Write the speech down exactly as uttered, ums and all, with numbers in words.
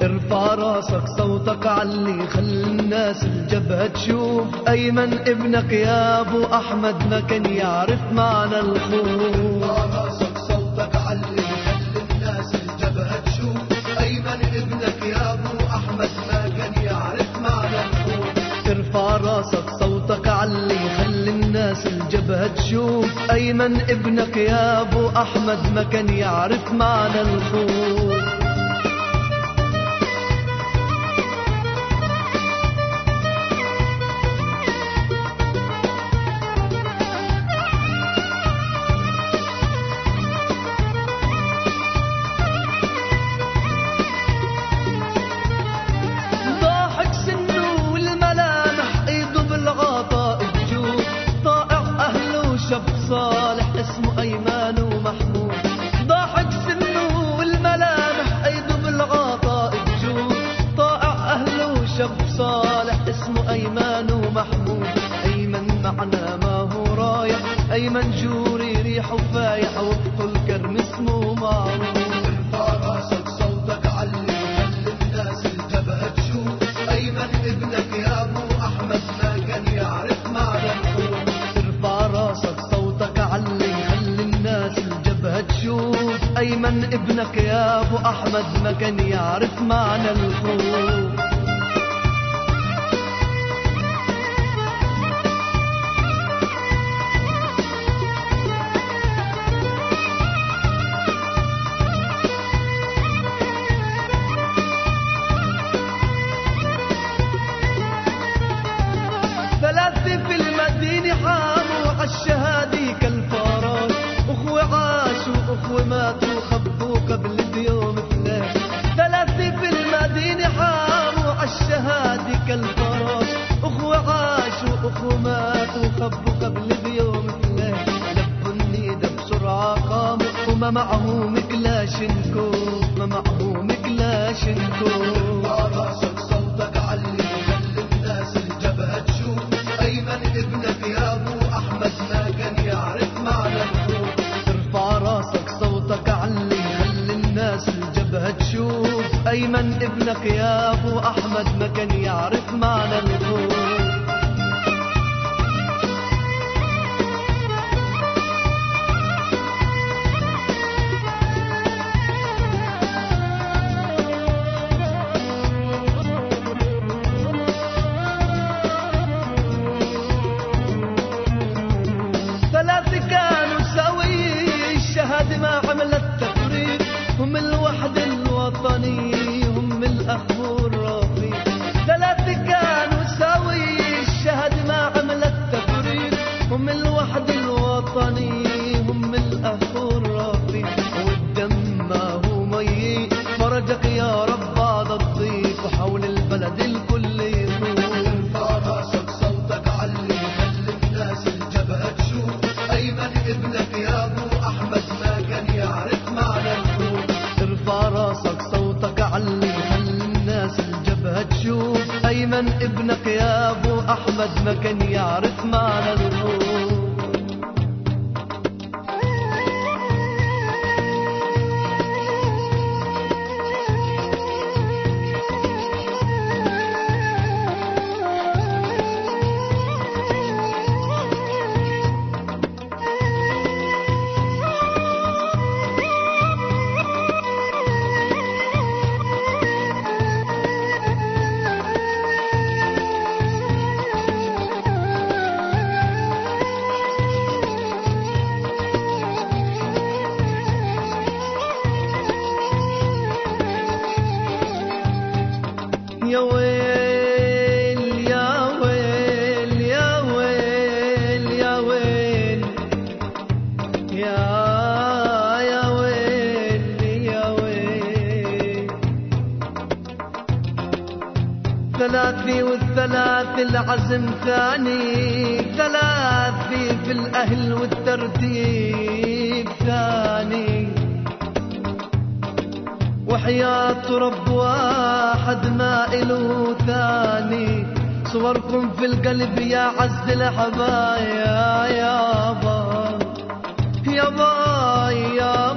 ارفع راسك صوتك علي خلي الناس الجبهة تشوف أيمن ابنك يا أبو أحمد ما كان يعرف معنى الخوف. ارفع راسك صوتك علي خلي الناس الجبهة تشوف أيمن ابنك يا أبو أحمد ما كان يعرف معنى الخوف. ارفع راسك صوتك علي خلي الناس الجبهة تشوف أيمن ابنك يا أبو أحمد ما كان يعرف معنى الخوف. شاب صالح اسمه أيمن ومحمود ضاحك سنه والملامح أيده بالعطاء تجود طائع أهله شاب صالح اسمه أيمن ومحمود. أيمن معنا ما هو رايح أيمن جوري ريحه فايح وفق الكرم اسمه معروف. ارفع راسك صوتك علي خلي الناس الجبهة تشوف أيمن ابنك يا أبو أحمد ما كان يعرف معنى الخوف. ارفع راسك صوتك علي خلي الناس الجبهة تشوف أيمن ابنك يا أبو أحمد ما كان يعرف معنى الخوف. ثلاثة في المدينة حاموا عالشهادة كالفراش أخوة عاشوا أخوة ماتوا خبوا قبل بيوم فلاش. ثلاثة في المدينة حاموا عالشهادة كالفراش أخوة عاشوا أخوة ماتوا خبوا قبل بيوم فلاش. لبوا النيدة بسرعة قاموا وما معهم كلاشنكوف ما معهم كلاشنكوف. راسك صوتك علي خلي الناس الجبهة تشوف أيمن ابنك يا أبو أحمد ما كان يعرف معنى الخوف. ارفع راسك صوتك علي خلي الناس الجبهة تشوف أيمن ابنك يا أبو أحمد ما كان يعرف معنى الخوف. ثلاثة كانوا سوي الشهادة ما عملت تفريق هم الوحد الوطني هم الأخ والرفيق. ثلاثة كانوا سوي الشهادة ما عملت تفريق هم الوحد الوطني هم الأخ والرفيق. والدم ما هو مي فرجك يا رب بعد الضيق وحول البلد الكل يطوف. ارفع راسك صوتك علي خلي الناس الجبهة تشوف أيمن ابنك يا أبو أحمد ما كان يعرف معنى الخوف. ارفع راسك صوتك علي خلي الناس الجبهة تشوف أيمن ابنك يا أبو أحمد ما كان يعرف معنى الخوف. يا ويل يا ويل يا ويل يا ويل يا يا ويل يا ويل. ثلاثي والثلاث العزم ثاني ثلاثي في الأهل والترتيب ثاني وحياة رب واحد ما إله ثاني. صوركم في القلب يا عز الحبايا يا با يا با يا